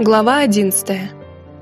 Глава 11.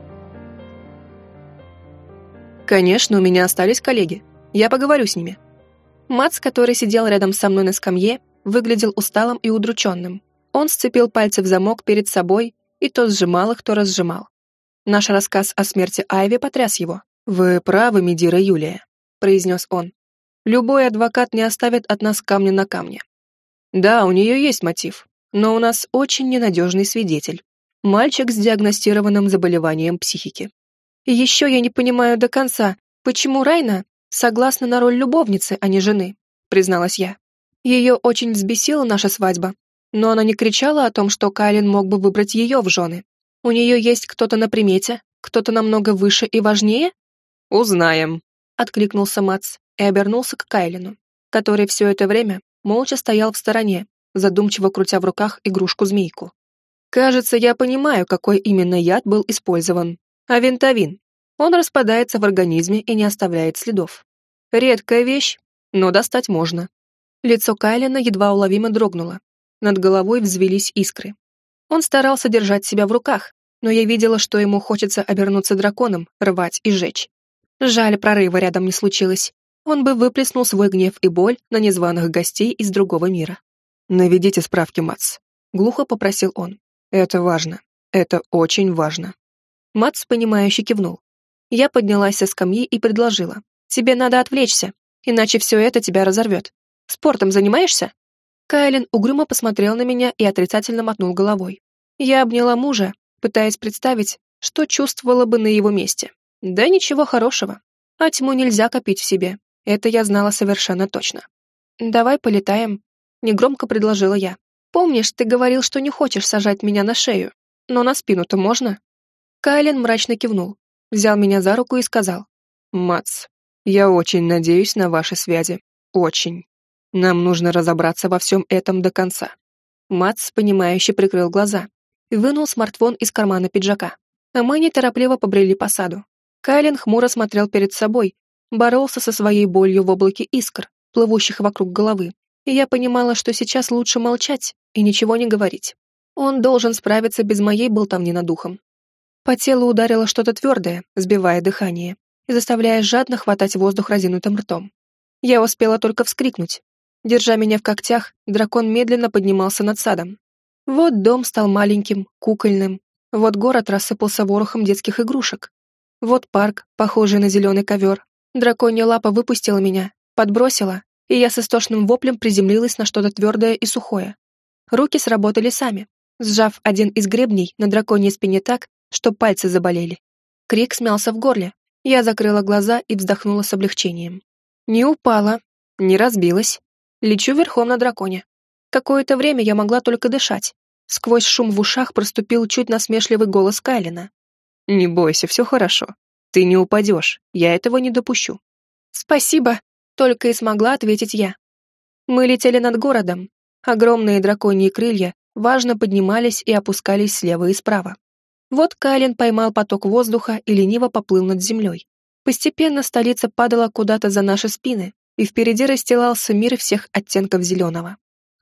Конечно, у меня остались коллеги. Я поговорю с ними. Мац, который сидел рядом со мной на скамье, выглядел усталым и удрученным. Он сцепил пальцы в замок перед собой и то сжимал их, то разжимал. Наш рассказ о смерти Айви потряс его. «Вы правы, Медира Юлия», — произнес он. «Любой адвокат не оставит от нас камня на камне. Да, у нее есть мотив, но у нас очень ненадежный свидетель. Мальчик с диагностированным заболеванием психики. И еще я не понимаю до конца, почему Райна согласна на роль любовницы, а не жены», — призналась я. Ее очень взбесила наша свадьба, но она не кричала о том, что Кайлин мог бы выбрать ее в жены. У нее есть кто-то на примете, кто-то намного выше и важнее? «Узнаем», — откликнулся Мац и обернулся к Кайлину, который все это время молча стоял в стороне, задумчиво крутя в руках игрушку-змейку. «Кажется, я понимаю, какой именно яд был использован. Авентавин. Он распадается в организме и не оставляет следов. Редкая вещь, но достать можно». Лицо Кайлина едва уловимо дрогнуло. Над головой взвелись искры. Он старался держать себя в руках, но я видела, что ему хочется обернуться драконом, рвать и жечь. Жаль, прорыва рядом не случилось. Он бы выплеснул свой гнев и боль на незваных гостей из другого мира. «Наведите справки, Мац», — глухо попросил он. «Это важно. Это очень важно». Мац, понимающе кивнул. Я поднялась со скамьи и предложила. «Тебе надо отвлечься, иначе все это тебя разорвет. Спортом занимаешься?» Кайлин угрюмо посмотрел на меня и отрицательно мотнул головой. Я обняла мужа, пытаясь представить, что чувствовала бы на его месте. Да ничего хорошего. А тьму нельзя копить в себе. Это я знала совершенно точно. «Давай полетаем», — негромко предложила я. «Помнишь, ты говорил, что не хочешь сажать меня на шею, но на спину-то можно?» Кайлин мрачно кивнул, взял меня за руку и сказал: «Мац, я очень надеюсь на ваши связи. Очень. Нам нужно разобраться во всем этом до конца». Мац, понимающе прикрыл глаза и вынул смартфон из кармана пиджака. А мы неторопливо побрели по саду. Кайлин хмуро смотрел перед собой, боролся со своей болью в облаке искр, плывущих вокруг головы. И я понимала, что сейчас лучше молчать и ничего не говорить. Он должен справиться без моей болтовни над духом. По телу ударило что-то твердое, сбивая дыхание и заставляя жадно хватать воздух разинутым ртом. Я успела только вскрикнуть. Держа меня в когтях, дракон медленно поднимался над садом. Вот дом стал маленьким, кукольным. Вот город рассыпался ворохом детских игрушек. Вот парк, похожий на зеленый ковер. Драконья лапа выпустила меня, подбросила, и я с истошным воплем приземлилась на что-то твердое и сухое. Руки сработали сами, сжав один из гребней на драконьей спине так, что пальцы заболели. Крик смялся в горле. Я закрыла глаза и вздохнула с облегчением. Не упала, не разбилась. Лечу верхом на драконе. Какое-то время я могла только дышать. Сквозь шум в ушах проступил чуть насмешливый голос Кайлина. «Не бойся, все хорошо. Ты не упадешь, я этого не допущу». «Спасибо», — только и смогла ответить я. Мы летели над городом. Огромные драконьи крылья важно поднимались и опускались слева и справа. Вот Кайлин поймал поток воздуха и лениво поплыл над землей. Постепенно столица падала куда-то за наши спины, и впереди расстилался мир всех оттенков зеленого.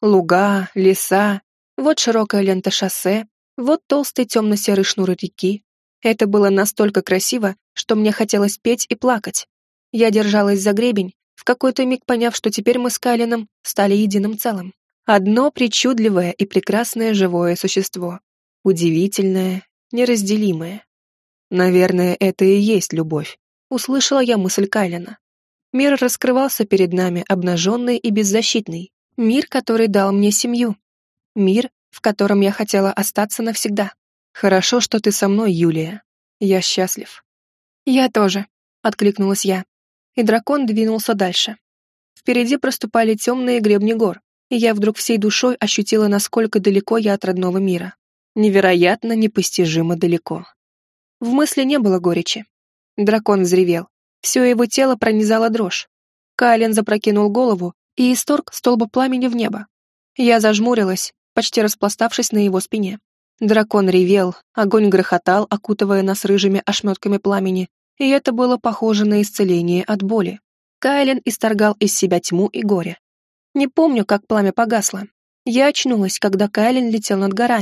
Луга, леса, вот широкая лента шоссе, вот толстый темно-серый шнур реки. Это было настолько красиво, что мне хотелось петь и плакать. Я держалась за гребень, в какой-то миг поняв, что теперь мы с Кайлином стали единым целым. Одно причудливое и прекрасное живое существо. Удивительное, неразделимое. «Наверное, это и есть любовь», — услышала я мысль Кайлина. Мир раскрывался перед нами, обнаженный и беззащитный. Мир, который дал мне семью. Мир, в котором я хотела остаться навсегда. «Хорошо, что ты со мной, Юлия. Я счастлив». «Я тоже», — откликнулась я. И дракон двинулся дальше. Впереди проступали темные гребни гор, и я вдруг всей душой ощутила, насколько далеко я от родного мира. Невероятно, непостижимо далеко. В мысли не было горечи. Дракон взревел. Все его тело пронизала дрожь. Кайлин запрокинул голову и исторг столб пламени в небо. Я зажмурилась, почти распластавшись на его спине. Дракон ревел, огонь грохотал, окутывая нас рыжими ошметками пламени, и это было похоже на исцеление от боли. Кайлин исторгал из себя тьму и горе. Не помню, как пламя погасло. Я очнулась, когда Кайлин летел над горами,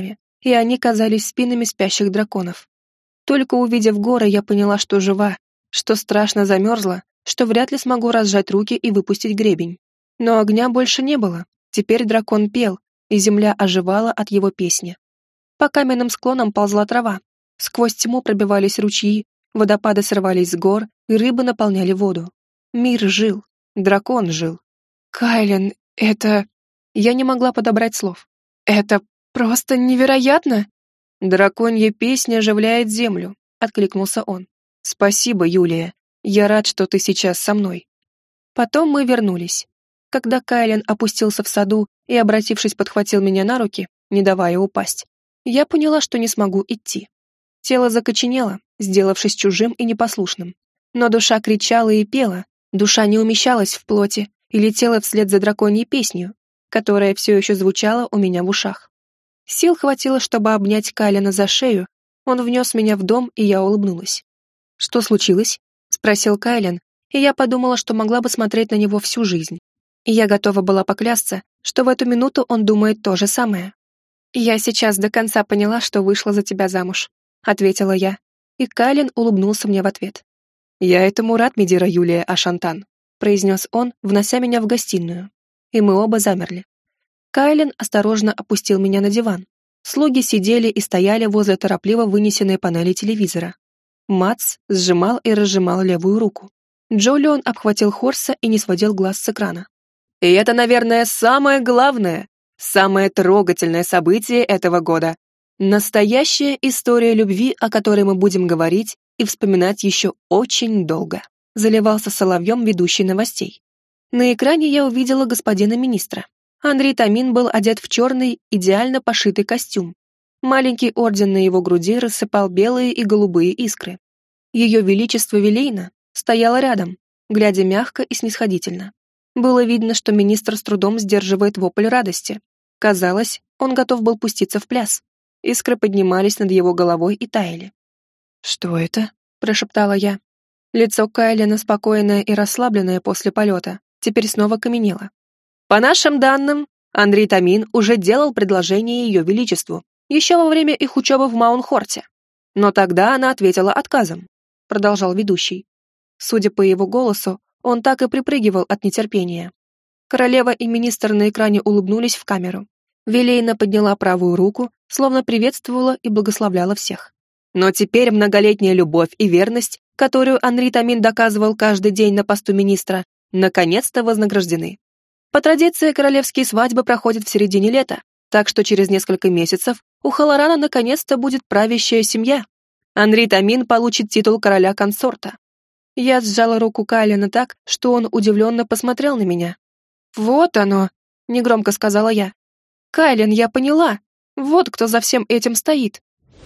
и они казались спинами спящих драконов. Только увидев горы, я поняла, что жива, что страшно замерзла, что вряд ли смогу разжать руки и выпустить гребень. Но огня больше не было, теперь дракон пел, и земля оживала от его песни. По каменным склонам ползла трава, сквозь тьму пробивались ручьи, водопады срывались с гор, и рыбы наполняли воду. Мир жил, дракон жил. «Кайлен, это...» Я не могла подобрать слов. «Это просто невероятно!» «Драконья песня оживляет землю», — откликнулся он. «Спасибо, Юлия. Я рад, что ты сейчас со мной». Потом мы вернулись. Когда Кайлен опустился в саду и, обратившись, подхватил меня на руки, не давая упасть, я поняла, что не смогу идти. Тело закоченело, сделавшись чужим и непослушным. Но душа кричала и пела, душа не умещалась в плоти и летела вслед за драконьей песнью, которая все еще звучала у меня в ушах. Сил хватило, чтобы обнять Кайлена за шею, он внес меня в дом, и я улыбнулась. «Что случилось?» — спросил Кайлен, и я подумала, что могла бы смотреть на него всю жизнь. И я готова была поклясться, что в эту минуту он думает то же самое. «Я сейчас до конца поняла, что вышла за тебя замуж», — ответила я, и Кайлен улыбнулся мне в ответ. «Я этому рад, Медира Юлия Ашантан», — произнес он, внося меня в гостиную, и мы оба замерли. Кайлен осторожно опустил меня на диван. Слуги сидели и стояли возле торопливо вынесенной панели телевизора. Мац сжимал и разжимал левую руку. Джолион обхватил Хорса и не сводил глаз с экрана. «И это, наверное, самое главное, самое трогательное событие этого года. Настоящая история любви, о которой мы будем говорить и вспоминать еще очень долго», заливался соловьем ведущий новостей. На экране я увидела господина министра. Андрей Тамин был одет в черный, идеально пошитый костюм. Маленький орден на его груди рассыпал белые и голубые искры. Ее величество Вилейна стояла рядом, глядя мягко и снисходительно. Было видно, что министр с трудом сдерживает вопль радости. Казалось, он готов был пуститься в пляс. Искры поднимались над его головой и таяли. «Что это?» – прошептала я. Лицо Кайлена, спокойное и расслабленное после полета, теперь снова каменело. «По нашим данным, Андрей Тамин уже делал предложение Ее Величеству еще во время их учебы в Маунхорте. Но тогда она ответила отказом», — продолжал ведущий. Судя по его голосу, он так и припрыгивал от нетерпения. Королева и министр на экране улыбнулись в камеру. Вилейна подняла правую руку, словно приветствовала и благословляла всех. Но теперь многолетняя любовь и верность, которую Андрей Тамин доказывал каждый день на посту министра, наконец-то вознаграждены. По традиции, королевские свадьбы проходят в середине лета, так что через несколько месяцев у Халарана наконец-то будет правящая семья. Андрей Тамин получит титул короля-консорта. Я сжала руку Кайлена так, что он удивленно посмотрел на меня. «Вот оно!» — негромко сказала я. «Кайлен, я поняла. Вот кто за всем этим стоит».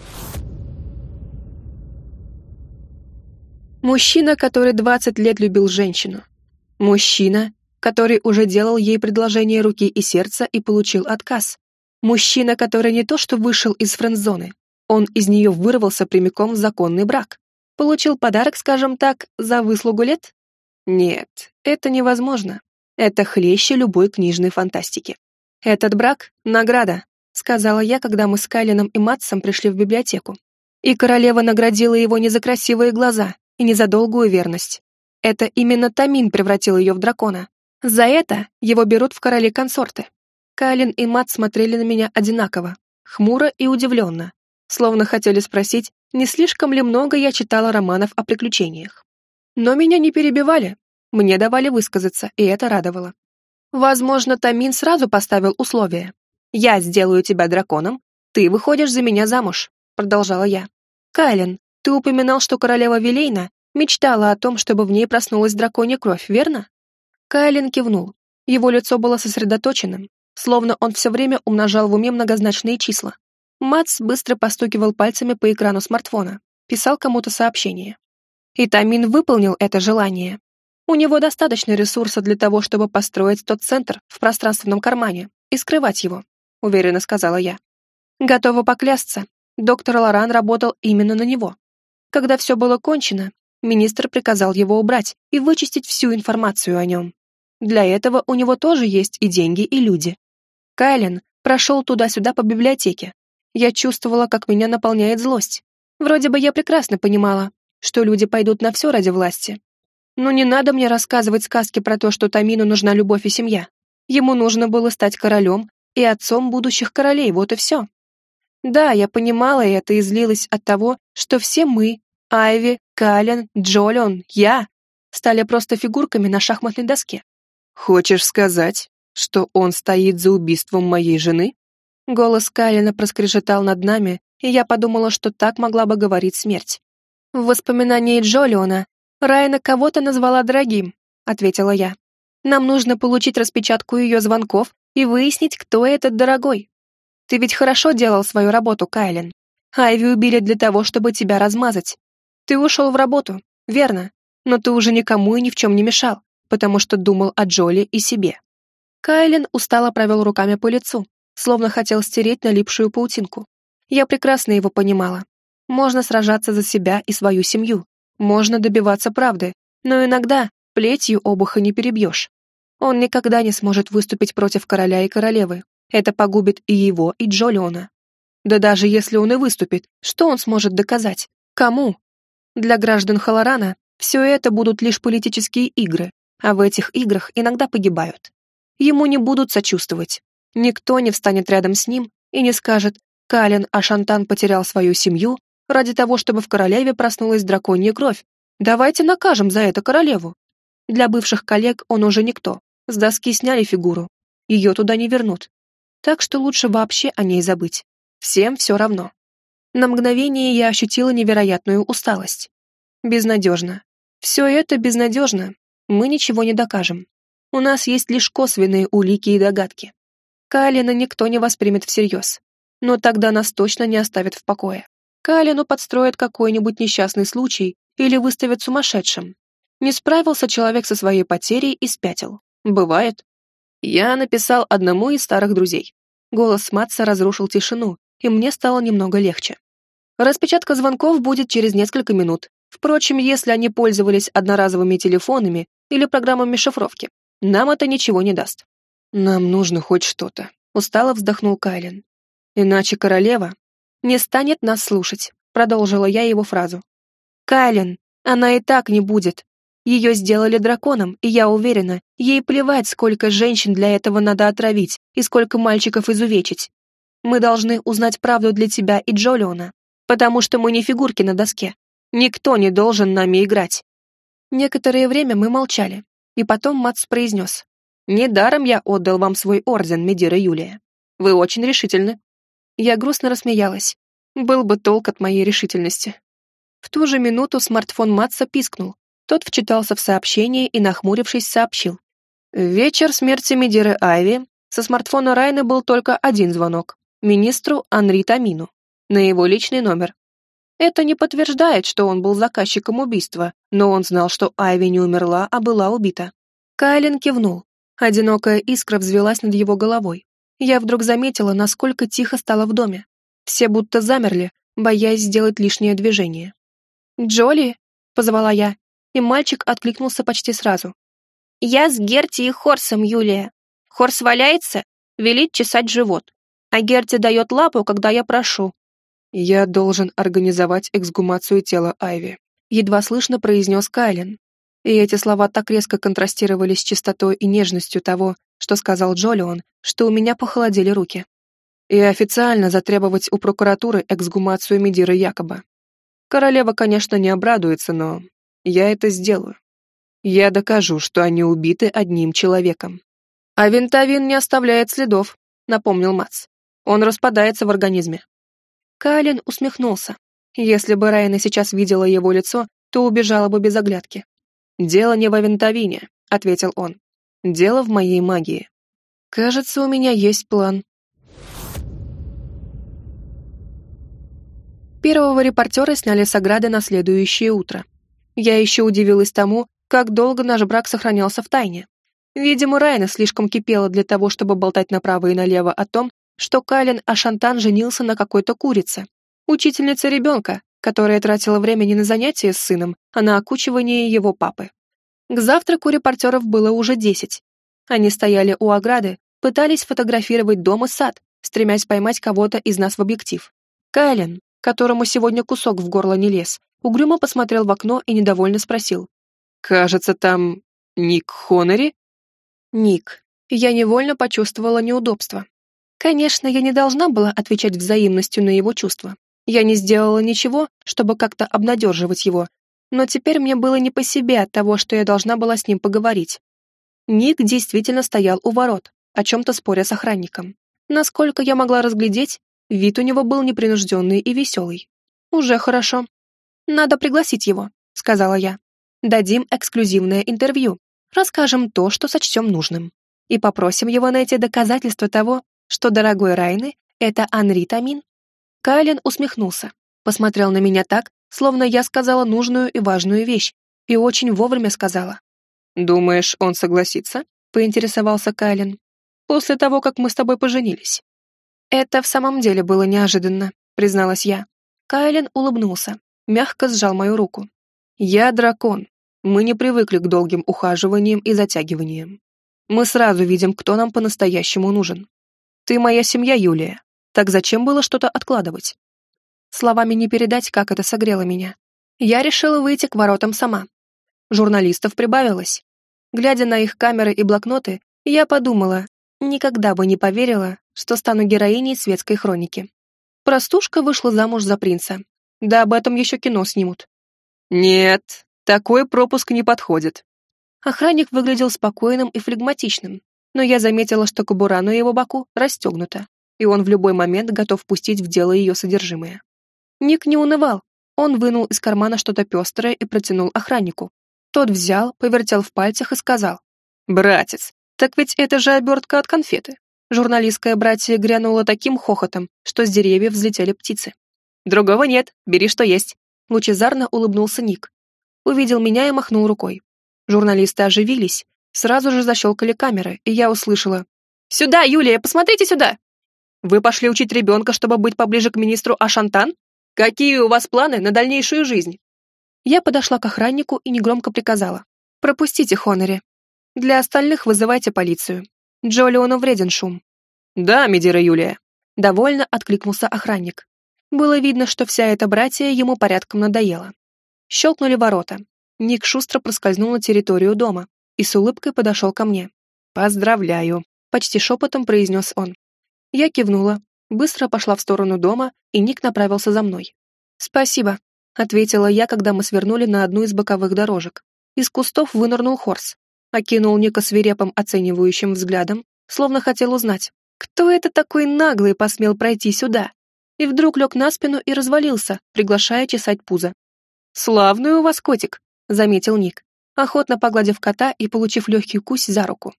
Мужчина, который 20 лет любил женщину. Мужчина, который уже делал ей предложение руки и сердца и получил отказ. Мужчина, который не то что вышел из френд-зоны, он из нее вырвался прямиком в законный брак. Получил подарок, скажем так, за выслугу лет? Нет, это невозможно. Это хлеще любой книжной фантастики. «Этот брак — награда», — сказала я, когда мы с Кайленом и Матсом пришли в библиотеку. И королева наградила его не за красивые глаза и не за долгую верность. Это именно Тамин превратил ее в дракона. За это его берут в короли-консорты. Кайлен и Мат смотрели на меня одинаково, хмуро и удивленно, словно хотели спросить, не слишком ли много я читала романов о приключениях. Но меня не перебивали, мне давали высказаться, и это радовало. Возможно, Тамин сразу поставил условие. «Я сделаю тебя драконом, ты выходишь за меня замуж», — продолжала я. «Кайлен, ты упоминал, что королева Вилейна мечтала о том, чтобы в ней проснулась драконья кровь, верно?» Кайлен кивнул. Его лицо было сосредоточенным, словно он все время умножал в уме многозначные числа. Мац быстро постукивал пальцами по экрану смартфона, писал кому-то сообщение. И Тамин выполнил это желание. У него достаточно ресурса для того, чтобы построить тот центр в пространственном кармане и скрывать его, уверенно сказала я. Готова поклясться, доктор Лоран работал именно на него. Когда все было кончено, министр приказал его убрать и вычистить всю информацию о нем. Для этого у него тоже есть и деньги, и люди. Кайлен прошел туда-сюда по библиотеке, Я чувствовала, как меня наполняет злость. Вроде бы я прекрасно понимала, что люди пойдут на все ради власти. Но не надо мне рассказывать сказки про то, что Тамину нужна любовь и семья. Ему нужно было стать королем и отцом будущих королей, вот и все. Да, я понимала это и злилась от того, что все мы, Айви, Кален, Джолион, я, стали просто фигурками на шахматной доске. «Хочешь сказать, что он стоит за убийством моей жены?» Голос Калена проскрежетал над нами, и я подумала, что так могла бы говорить смерть. «В воспоминании Джолиона Райана кого-то назвала дорогим», — ответила я. «Нам нужно получить распечатку ее звонков и выяснить, кто этот дорогой. Ты ведь хорошо делал свою работу, Кайлен. Айви убили для того, чтобы тебя размазать. Ты ушел в работу, верно, но ты уже никому и ни в чем не мешал, потому что думал о Джоли и себе». Кайлен устало провел руками по лицу, словно хотел стереть налипшую паутинку. Я прекрасно его понимала. Можно сражаться за себя и свою семью, можно добиваться правды, но иногда плетью обуха не перебьешь. Он никогда не сможет выступить против короля и королевы. Это погубит и его, и Джолиона. Да даже если он и выступит, что он сможет доказать? Кому? Для граждан Халорана все это будут лишь политические игры, а в этих играх иногда погибают. Ему не будут сочувствовать. Никто не встанет рядом с ним и не скажет: «Кален Ашантан потерял свою семью ради того, чтобы в королеве проснулась драконья кровь. Давайте накажем за это королеву». Для бывших коллег он уже никто. С доски сняли фигуру. Ее туда не вернут. Так что лучше вообще о ней забыть. Всем все равно. На мгновение я ощутила невероятную усталость. Безнадежно. Все это безнадежно. Мы ничего не докажем. У нас есть лишь косвенные улики и догадки. Калина никто не воспримет всерьез. Но тогда нас точно не оставят в покое. Калину подстроят какой-нибудь несчастный случай или выставят сумасшедшим. Не справился человек со своей потерей и спятил. Бывает. Я написал одному из старых друзей. Голос Матса разрушил тишину, и мне стало немного легче. Распечатка звонков будет через несколько минут. Впрочем, если они пользовались одноразовыми телефонами или программами шифровки, нам это ничего не даст. «Нам нужно хоть что-то», — устало вздохнул Кайлен. «Иначе королева не станет нас слушать», — продолжила я его фразу. «Кайлен, она и так не будет. Ее сделали драконом, и я уверена, ей плевать, сколько женщин для этого надо отравить и сколько мальчиков изувечить. Мы должны узнать правду для тебя и Джолиона, потому что мы не фигурки на доске. Никто не должен нами играть». Некоторое время мы молчали, и потом Матс произнес: «Недаром я отдал вам свой орден, Медира Юлия. Вы очень решительны». Я грустно рассмеялась. Был бы толк от моей решительности. В ту же минуту смартфон Матса пискнул. Тот вчитался в сообщение и, нахмурившись, сообщил: «В вечер смерти Медиры Айви со смартфона Райны был только один звонок. Министру Анри Тамину. На его личный номер. Это не подтверждает, что он был заказчиком убийства, но он знал, что Айви не умерла, а была убита». Кайлен кивнул. Одинокая искра взвелась над его головой. Я вдруг заметила, насколько тихо стало в доме. Все будто замерли, боясь сделать лишнее движение. «Джоли?» — позвала я, и мальчик откликнулся почти сразу. «Я с Герти и Хорсом, Юлия. Хорс валяется, велит чесать живот, а Герти дает лапу, когда я прошу». «Я должен организовать эксгумацию тела Айви», — едва слышно произнес Кайлен. И эти слова так резко контрастировали с чистотой и нежностью того, что сказал Джолион, что у меня похолодели руки. «И официально затребовать у прокуратуры эксгумацию Медиры Якоба. Королева, конечно, не обрадуется, но я это сделаю. Я докажу, что они убиты одним человеком». «А винтовин не оставляет следов», — напомнил Матс. «Он распадается в организме». Кайлен усмехнулся. Если бы Райна сейчас видела его лицо, то убежала бы без оглядки. «Дело не в винтовине», — ответил он. «Дело в моей магии. Кажется, у меня есть план». Первого репортера сняли с ограды на следующее утро. Я еще удивилась тому, как долго наш брак сохранялся в тайне. Видимо, Райна слишком кипела для того, чтобы болтать направо и налево о том, что Кален Ашантан женился на какой-то курице, учительнице ребенка, которая тратила время не на занятия с сыном, а на окучивание его папы. К завтраку репортеров было уже 10. Они стояли у ограды, пытались фотографировать дом и сад, стремясь поймать кого-то из нас в объектив. Кайлен, которому сегодня кусок в горло не лез, угрюмо посмотрел в окно и недовольно спросил. «Кажется, там Ник Хоннери?» Ник. Я невольно почувствовала неудобство. Конечно, я не должна была отвечать взаимностью на его чувства. Я не сделала ничего, чтобы как-то обнадеживать его, но теперь мне было не по себе от того, что я должна была с ним поговорить. Ник действительно стоял у ворот, о чем-то споря с охранником. Насколько я могла разглядеть, вид у него был непринужденный и веселый. Уже хорошо. «Надо пригласить его», — сказала я. «Дадим эксклюзивное интервью, расскажем то, что сочтем нужным, и попросим его найти доказательства того, что дорогой Райны — это Анри Тамин». Кайлен усмехнулся, посмотрел на меня так, словно я сказала нужную и важную вещь, и очень вовремя сказала. «Думаешь, он согласится?» — поинтересовался Кайлен. «После того, как мы с тобой поженились». «Это в самом деле было неожиданно», — призналась я. Кайлен улыбнулся, мягко сжал мою руку. «Я дракон. Мы не привыкли к долгим ухаживаниям и затягиваниям. Мы сразу видим, кто нам по-настоящему нужен. Ты моя семья, Юлия. Так зачем было что-то откладывать?» Словами не передать, как это согрело меня. Я решила выйти к воротам сама. Журналистов прибавилось. Глядя на их камеры и блокноты, я подумала, никогда бы не поверила, что стану героиней светской хроники. Простушка вышла замуж за принца. Да об этом еще кино снимут. «Нет, такой пропуск не подходит». Охранник выглядел спокойным и флегматичным, но я заметила, что кобура на его боку расстегнута, и он в любой момент готов пустить в дело ее содержимое. Ник не унывал. Он вынул из кармана что-то пестрое и протянул охраннику. Тот взял, повертел в пальцах и сказал. «Братец, так ведь это же обертка от конфеты». Журналистское братье грянуло таким хохотом, что с деревьев взлетели птицы. «Другого нет, бери что есть». Лучезарно улыбнулся Ник. Увидел меня и махнул рукой. Журналисты оживились. Сразу же защелкали камеры, и я услышала. «Сюда, Юлия, посмотрите сюда!» «Вы пошли учить ребенка, чтобы быть поближе к министру Ашантан? Какие у вас планы на дальнейшую жизнь?» Я подошла к охраннику и негромко приказала. «Пропустите Хоннери. Для остальных вызывайте полицию. Джолиону вреден шум». «Да, Медира Юлия», — довольно откликнулся охранник. Было видно, что вся эта братья ему порядком надоела. Щелкнули ворота. Ник шустро проскользнул на территорию дома и с улыбкой подошел ко мне. «Поздравляю», — почти шепотом произнес он. Я кивнула, быстро пошла в сторону дома, и Ник направился за мной. «Спасибо», — ответила я, когда мы свернули на одну из боковых дорожек. Из кустов вынырнул Хорс, окинул Ника свирепым оценивающим взглядом, словно хотел узнать, кто это такой наглый посмел пройти сюда, и вдруг лег на спину и развалился, приглашая чесать пузо. «Славный у вас котик», — заметил Ник, охотно погладив кота и получив легкий кусь за руку.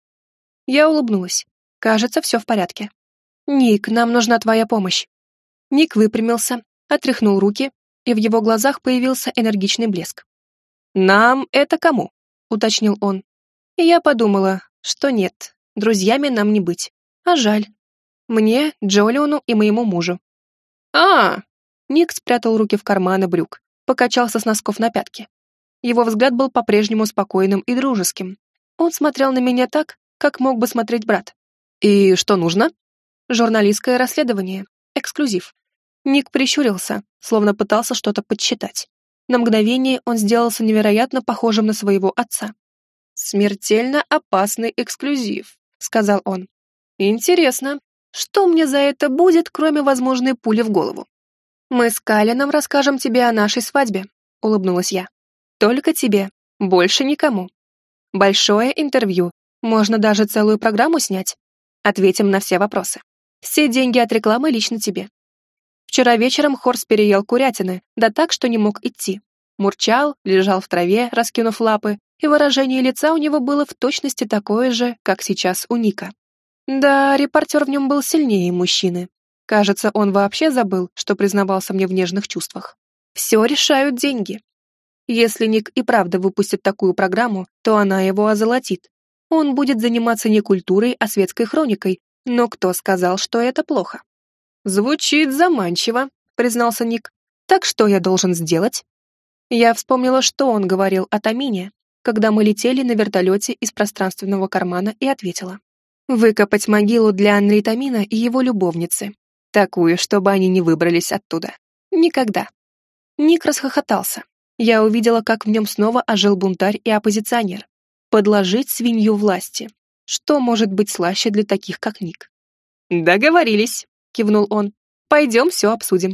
Я улыбнулась. Кажется, все в порядке. «Ник, нам нужна твоя помощь». Ник выпрямился, отряхнул руки, и в его глазах появился энергичный блеск. «Нам это кому?» — уточнил он. И я подумала, что нет, друзьями нам не быть. А жаль. Мне, Джолиону и моему мужу. Ник спрятал руки в карманы брюк, покачался с носков на пятки. Его взгляд был по-прежнему спокойным и дружеским. Он смотрел на меня так, как мог бы смотреть брат. «И что нужно?» «Журналистское расследование. Эксклюзив». Ник прищурился, словно пытался что-то подсчитать. На мгновение он сделался невероятно похожим на своего отца. «Смертельно опасный эксклюзив», — сказал он. «Интересно, что мне за это будет, кроме возможной пули в голову?» «Мы с Кайленом расскажем тебе о нашей свадьбе», — улыбнулась я. «Только тебе, больше никому. Большое интервью, можно даже целую программу снять. Ответим на все вопросы. Все деньги от рекламы лично тебе». Вчера вечером Хорс переел курятины, да так, что не мог идти. Мурчал, лежал в траве, раскинув лапы, и выражение лица у него было в точности такое же, как сейчас у Ника. Да, репортер в нем был сильнее мужчины. Кажется, он вообще забыл, что признавался мне в нежных чувствах. Все решают деньги. Если Ник и правда выпустит такую программу, то она его озолотит. Он будет заниматься не культурой, а светской хроникой, но кто сказал, что это плохо? «Звучит заманчиво», — признался Ник. «Так что я должен сделать?» Я вспомнила, что он говорил о Тамине, когда мы летели на вертолете из пространственного кармана, и ответила. Выкопать могилу для Анри Тамина и его любовницы. Такую, чтобы они не выбрались оттуда. Никогда. Ник расхохотался. Я увидела, как в нем снова ожил бунтарь и оппозиционер. Подложить свинью власти. Что может быть слаще для таких, как Ник? «Договорились», — кивнул он. «Пойдем все обсудим».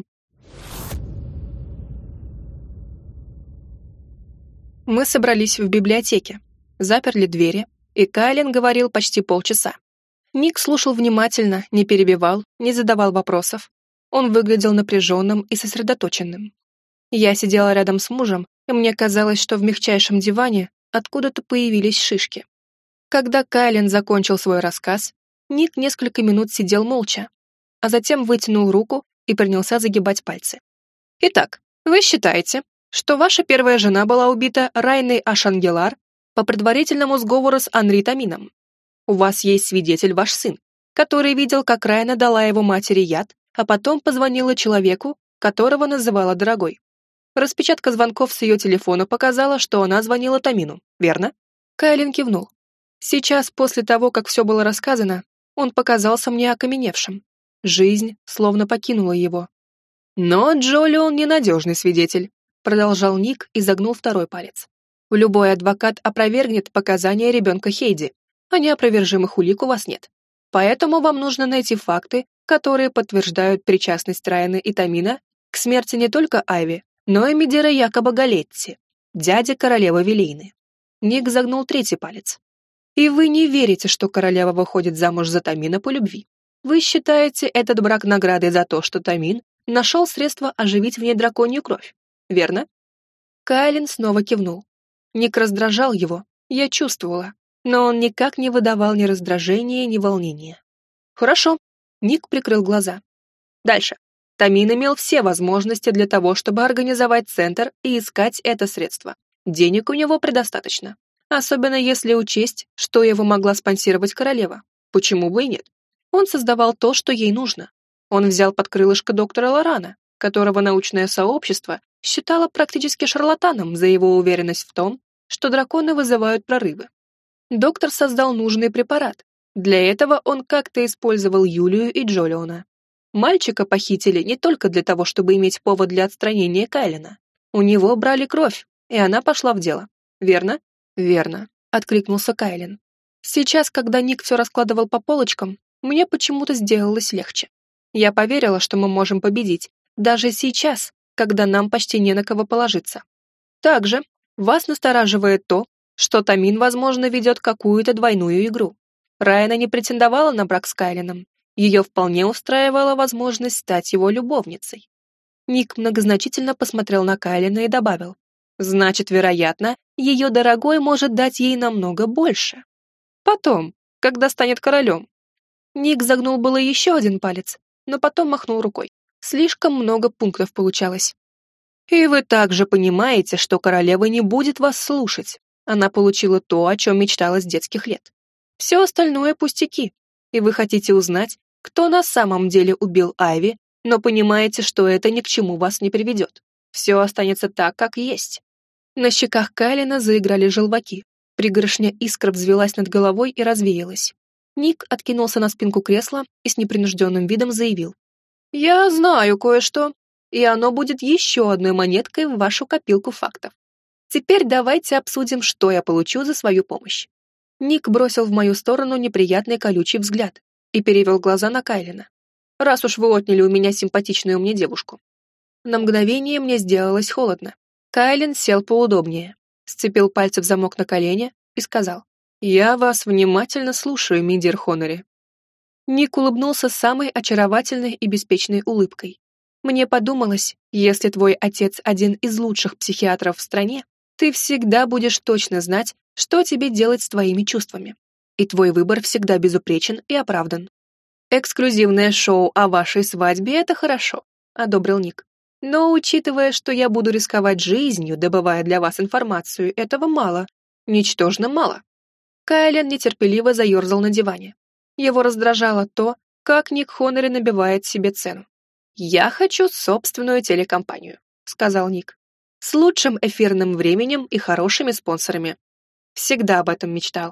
Мы собрались в библиотеке, заперли двери, и Кайлен говорил почти полчаса. Ник слушал внимательно, не перебивал, не задавал вопросов. Он выглядел напряженным и сосредоточенным. Я сидела рядом с мужем, и мне казалось, что в мягчайшем диване откуда-то появились шишки. Когда Кайлен закончил свой рассказ, Ник несколько минут сидел молча, а затем вытянул руку и принялся загибать пальцы. «Итак, вы считаете, что ваша первая жена была убита Райной Ашангелар по предварительному сговору с Анри Тамином? У вас есть свидетель, ваш сын, который видел, как Райна дала его матери яд, а потом позвонила человеку, которого называла дорогой. Распечатка звонков с ее телефона показала, что она звонила Тамину, верно?» Кайлен кивнул. Сейчас, после того, как все было рассказано, он показался мне окаменевшим. Жизнь словно покинула его. «Но Джолион ненадежный свидетель», продолжал Ник и загнул второй палец. «Любой адвокат опровергнет показания ребенка Хейди, а неопровержимых улик у вас нет. Поэтому вам нужно найти факты, которые подтверждают причастность Райаны и Тамина к смерти не только Айви, но и Медера Якоба Галетти, дяди королевы Вилейны». Ник загнул третий палец. «И вы не верите, что королева выходит замуж за Тамина по любви. Вы считаете этот брак наградой за то, что Тамин нашел средство оживить в ней драконью кровь, верно?» Кайлен снова кивнул. Ник раздражал его, я чувствовала, но он никак не выдавал ни раздражения, ни волнения. «Хорошо», — Ник прикрыл глаза. «Дальше. Тамин имел все возможности для того, чтобы организовать центр и искать это средство. Денег у него предостаточно. Особенно если учесть, что его могла спонсировать королева. Почему бы и нет? Он создавал то, что ей нужно. Он взял под крылышко доктора Лорана, которого научное сообщество считало практически шарлатаном за его уверенность в том, что драконы вызывают прорывы. Доктор создал нужный препарат. Для этого он как-то использовал Юлию и Джолиона. Мальчика похитили не только для того, чтобы иметь повод для отстранения Кайлена. У него брали кровь, и она пошла в дело. Верно? Верно, откликнулся Кайлен. Сейчас, когда Ник все раскладывал по полочкам, мне почему-то сделалось легче. Я поверила, что мы можем победить, даже сейчас, когда нам почти не на кого положиться. Также вас настораживает то, что Тамин, возможно, ведет какую-то двойную игру. Райана не претендовала на брак с Кайленом. Ее вполне устраивала возможность стать его любовницей. Ник многозначительно посмотрел на Кайлена и добавил: «Значит, вероятно, ее дорогой может дать ей намного больше. Потом, когда станет королем». Ник загнул было еще один палец, но потом махнул рукой. Слишком много пунктов получалось. «И вы также понимаете, что королева не будет вас слушать. Она получила то, о чем мечтала с детских лет. Все остальное пустяки, и вы хотите узнать, кто на самом деле убил Айви, но понимаете, что это ни к чему вас не приведет. Все останется так, как есть». На щеках Кайлена заиграли желваки. Пригоршня искр взвелась над головой и развеялась. Ник откинулся на спинку кресла и с непринужденным видом заявил: «Я знаю кое-что, и оно будет еще одной монеткой в вашу копилку фактов. Теперь давайте обсудим, что я получу за свою помощь». Ник бросил в мою сторону неприятный колючий взгляд и перевел глаза на Кайлена. «Раз уж вы отняли у меня симпатичную мне девушку». На мгновение мне сделалось холодно. Кайлен сел поудобнее, сцепил пальцы в замок на колене и сказал: «Я вас внимательно слушаю, мидер Хонори». Ник улыбнулся самой очаровательной и беспечной улыбкой. «Мне подумалось, если твой отец один из лучших психиатров в стране, ты всегда будешь точно знать, что тебе делать с твоими чувствами. И твой выбор всегда безупречен и оправдан». «Эксклюзивное шоу о вашей свадьбе — это хорошо», — одобрил Ник. «Но, учитывая, что я буду рисковать жизнью, добывая для вас информацию, этого мало. Ничтожно мало». Кайлен нетерпеливо заерзал на диване. Его раздражало то, как Ник Хонори набивает себе цену. «Я хочу собственную телекомпанию», — сказал Ник. «С лучшим эфирным временем и хорошими спонсорами. Всегда об этом мечтал.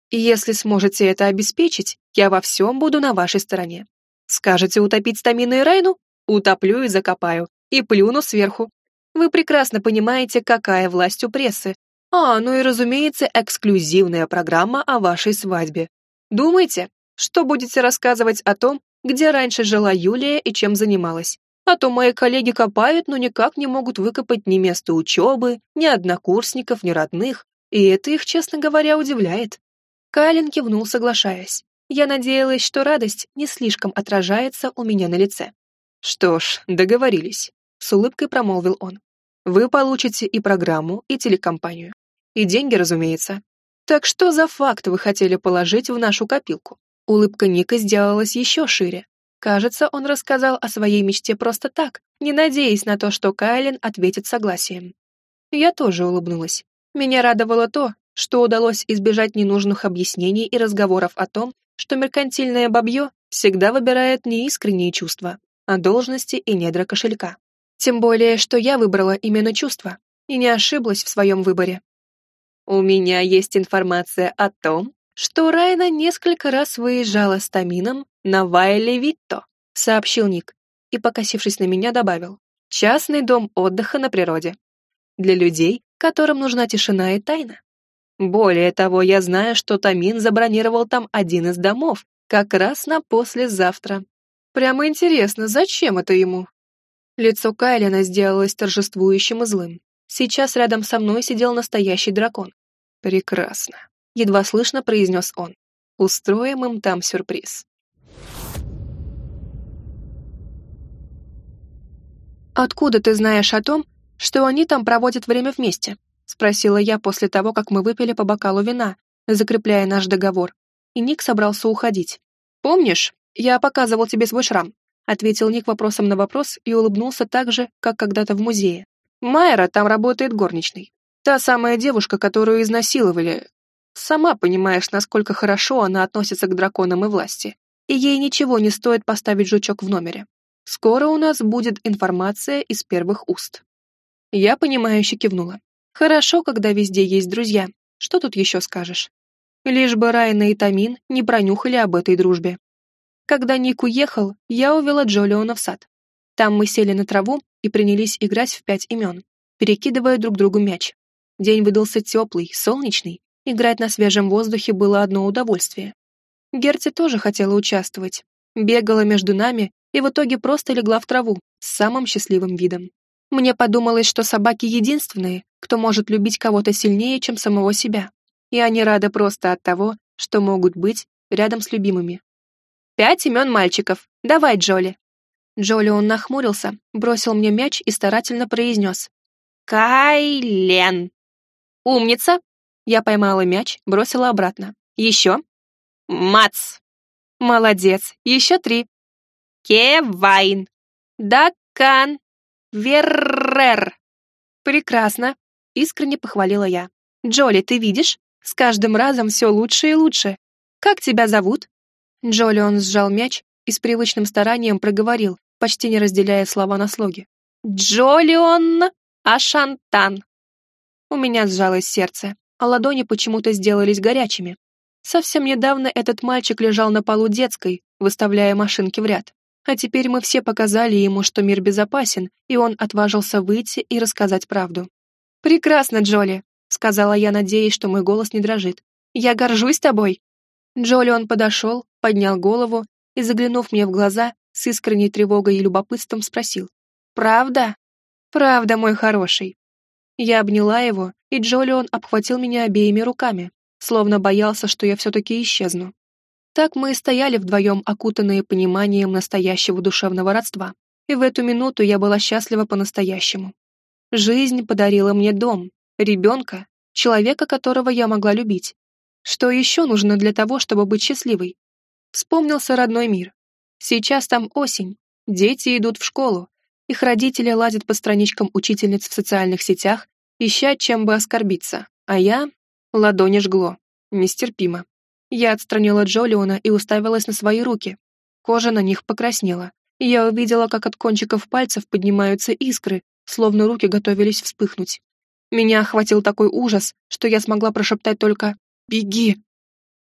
И если сможете это обеспечить, я во всем буду на вашей стороне. Скажете утопить Стамина и Райну? Утоплю и закопаю, и плюну сверху. Вы прекрасно понимаете, какая власть у прессы. Ну и, разумеется, эксклюзивная программа о вашей свадьбе. Думайте, что будете рассказывать о том, где раньше жила Юлия и чем занималась. А то мои коллеги копают, но никак не могут выкопать ни место учебы, ни однокурсников, ни родных, и это их, честно говоря, удивляет. Кайлин кивнул, соглашаясь. Я надеялась, что радость не слишком отражается у меня на лице. «Что ж, договорились», — с улыбкой промолвил он. «Вы получите и программу, и телекомпанию. И деньги, разумеется. Так что за факт вы хотели положить в нашу копилку?» Улыбка Ника сделалась еще шире. Кажется, он рассказал о своей мечте просто так, не надеясь на то, что Кайлин ответит согласием. Я тоже улыбнулась. Меня радовало то, что удалось избежать ненужных объяснений и разговоров о том, что меркантильное бабье всегда выбирает не искренние чувства, а должности и недра кошелька. Тем более, что я выбрала именно чувства и не ошиблась в своем выборе. У меня есть информация о том, что Райна несколько раз выезжала с Тамином на Вайле-Витто, сообщил Ник и, покосившись на меня, добавил: частный дом отдыха на природе. Для людей, которым нужна тишина и тайна. Более того, я знаю, что Тамин забронировал там один из домов, как раз на послезавтра. Прямо интересно, зачем это ему? Лицо Кайлина сделалось торжествующим и злым. Сейчас рядом со мной сидел настоящий дракон. Прекрасно. Едва слышно произнес он. Устроим им там сюрприз. «Откуда ты знаешь о том, что они там проводят время вместе?» — спросила я после того, как мы выпили по бокалу вина, закрепляя наш договор. И Ник собрался уходить. «Помнишь, я показывал тебе свой шрам?» — ответил Ник вопросом на вопрос и улыбнулся так же, как когда-то в музее. «Майра там работает горничной. Та самая девушка, которую изнасиловали. Сама понимаешь, насколько хорошо она относится к драконам и власти. И ей ничего не стоит поставить жучок в номере. Скоро у нас будет информация из первых уст». Я понимающе кивнула. Хорошо, когда везде есть друзья. Что тут еще скажешь? Лишь бы Райна и Тамин не пронюхали об этой дружбе. Когда Ник уехал, я увела Джолиона в сад. Там мы сели на траву и принялись играть в 5 имен, перекидывая друг другу мяч. День выдался теплый, солнечный. Играть на свежем воздухе было одно удовольствие. Герти тоже хотела участвовать. Бегала между нами и в итоге просто легла в траву с самым счастливым видом. Мне подумалось, что собаки единственные, кто может любить кого-то сильнее, чем самого себя. И они рады просто от того, что могут быть рядом с любимыми. 5 имен мальчиков. Давай, Джоли. Джоли он нахмурился, бросил мне мяч и старательно произнес. Кайлен. Умница. Я поймала мяч, бросила обратно. Еще. Мац. Молодец. Еще 3. Кевайн. Дакан. Веррер. Прекрасно. Искренне похвалила я. Джоли, ты видишь? С каждым разом все лучше и лучше. Как тебя зовут? Джоли он сжал мяч и с привычным старанием проговорил, почти не разделяя слова на слоги. Джолион Ашантан. У меня сжалось сердце, а ладони почему-то сделались горячими. Совсем недавно этот мальчик лежал на полу детской, выставляя машинки в ряд. А теперь мы все показали ему, что мир безопасен, и он отважился выйти и рассказать правду. «Прекрасно, Джоли», — сказала я, надеясь, что мой голос не дрожит. «Я горжусь тобой». Джоли он подошел, поднял голову и, заглянув мне в глаза, с искренней тревогой и любопытством спросил. «Правда?» «Правда, мой хороший». Я обняла его, и Джолион обхватил меня обеими руками, словно боялся, что я все-таки исчезну. Так мы и стояли вдвоем, окутанные пониманием настоящего душевного родства, и в эту минуту я была счастлива по-настоящему. Жизнь подарила мне дом, ребенка, человека, которого я могла любить. Что еще нужно для того, чтобы быть счастливой? Вспомнился родной мир. Сейчас там осень, дети идут в школу, их родители ладят по страничкам учительниц в социальных сетях, ища чем бы оскорбиться, а я... Ладони жгло. Нестерпимо. Я отстранила Джолиона и уставилась на свои руки. Кожа на них покраснела, и я увидела, как от кончиков пальцев поднимаются искры, словно руки готовились вспыхнуть. Меня охватил такой ужас, что я смогла прошептать только «Беги!».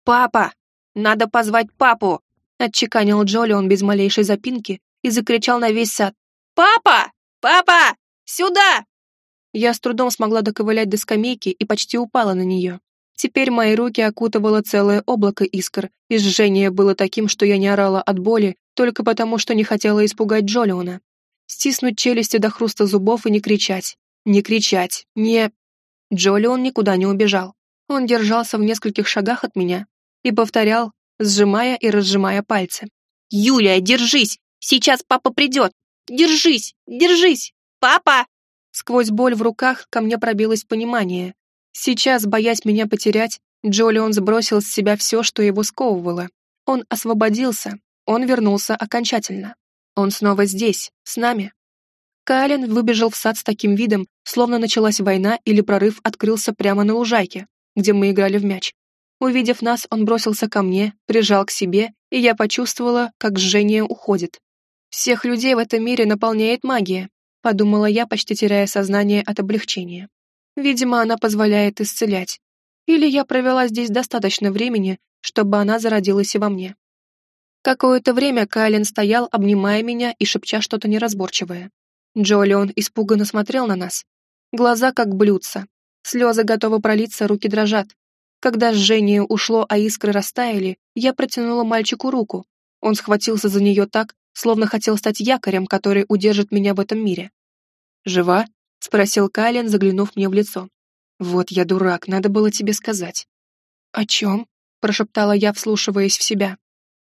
«Папа! Надо позвать папу!» отчеканил Джолион без малейшей запинки и закричал на весь сад. «Папа! Папа! Сюда!» Я с трудом смогла доковылять до скамейки и почти упала на нее. Теперь мои руки окутывало целое облако искр, и жжение было таким, что я не орала от боли, только потому, что не хотела испугать Джолиона. Стиснуть челюсти до хруста зубов и не кричать. Не кричать. Не... Джолион никуда не убежал. Он держался в нескольких шагах от меня и повторял, сжимая и разжимая пальцы. «Юлия, держись! Сейчас папа придет! Держись! Держись! Папа!» Сквозь боль в руках ко мне пробилось понимание. Сейчас, боясь меня потерять, Джолион сбросил с себя все, что его сковывало. Он освободился, он вернулся окончательно. Он снова здесь, с нами. Каэлен выбежал в сад с таким видом, словно началась война или прорыв открылся прямо на лужайке, где мы играли в мяч. Увидев нас, он бросился ко мне, прижал к себе, и я почувствовала, как жжение уходит. «Всех людей в этом мире наполняет магия», подумала я, почти теряя сознание от облегчения. Видимо, она позволяет исцелять. Или я провела здесь достаточно времени, чтобы она зародилась и во мне. Какое-то время Каэлен стоял, обнимая меня и шепча что-то неразборчивое. Джолион испуганно смотрел на нас. Глаза как блюдца. Слезы готовы пролиться, руки дрожат. Когда жжение ушло, а искры растаяли, я протянула мальчику руку. Он схватился за нее так, словно хотел стать якорем, который удержит меня в этом мире. «Жива?» — спросил Каэлен, заглянув мне в лицо. «Вот я дурак, надо было тебе сказать». «О чем?» — прошептала я, вслушиваясь в себя.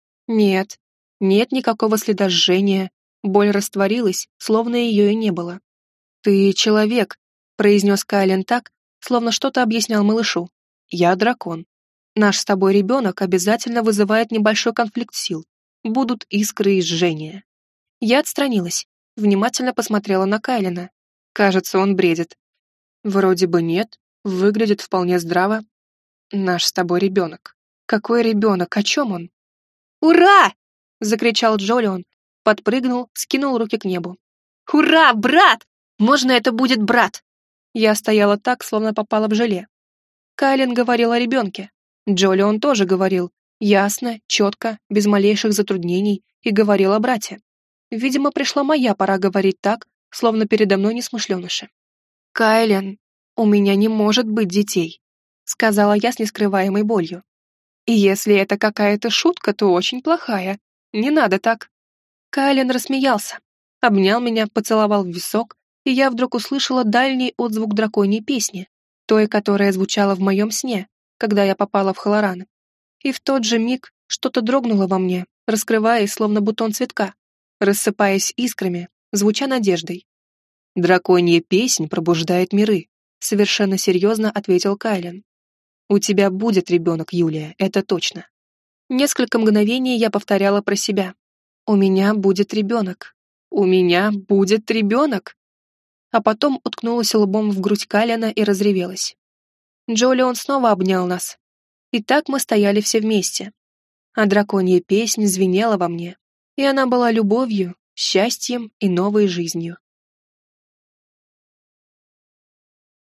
«Нет, нет никакого следа жжения. Боль растворилась, словно ее и не было». «Ты человек», — произнес Каэлен так, словно что-то объяснял малышу. «Я дракон. Наш с тобой ребенок обязательно вызывает небольшой конфликт сил. Будут искры и жжения». Я отстранилась, внимательно посмотрела на Каэлена. Кажется, он бредит. Вроде бы нет, выглядит вполне здраво. Наш с тобой ребенок. Какой ребенок? О чем он? «Ура!» — закричал Джолион, подпрыгнул, скинул руки к небу. «Ура, брат! Можно это будет брат?» Я стояла так, словно попала в желе. Каэлен говорил о ребенке. Джолион тоже говорил, ясно, четко, без малейших затруднений, и говорил о брате. Видимо, пришла моя пора говорить так, словно передо мной несмышленыша. «Каэлен, у меня не может быть детей», — сказала я с нескрываемой болью. «И если это какая-то шутка, то очень плохая. Не надо так». Каэлен рассмеялся, обнял меня, поцеловал в висок, и я вдруг услышала дальний отзвук драконьей песни, той, которая звучала в моем сне, когда я попала в Халоран. И в тот же миг что-то дрогнуло во мне, раскрываясь, словно бутон цветка, рассыпаясь искрами, звуча надеждой. «Драконья песнь пробуждает миры», — совершенно серьезно ответил Каэлен. «У тебя будет ребенок, Юлия, это точно». Несколько мгновений я повторяла про себя. «У меня будет ребенок. У меня будет ребенок». А потом уткнулась лбом в грудь Каэлена и разревелась. Джолион снова обнял нас. И так мы стояли все вместе. А драконья песня звенела во мне, и она была любовью, счастьем и новой жизнью.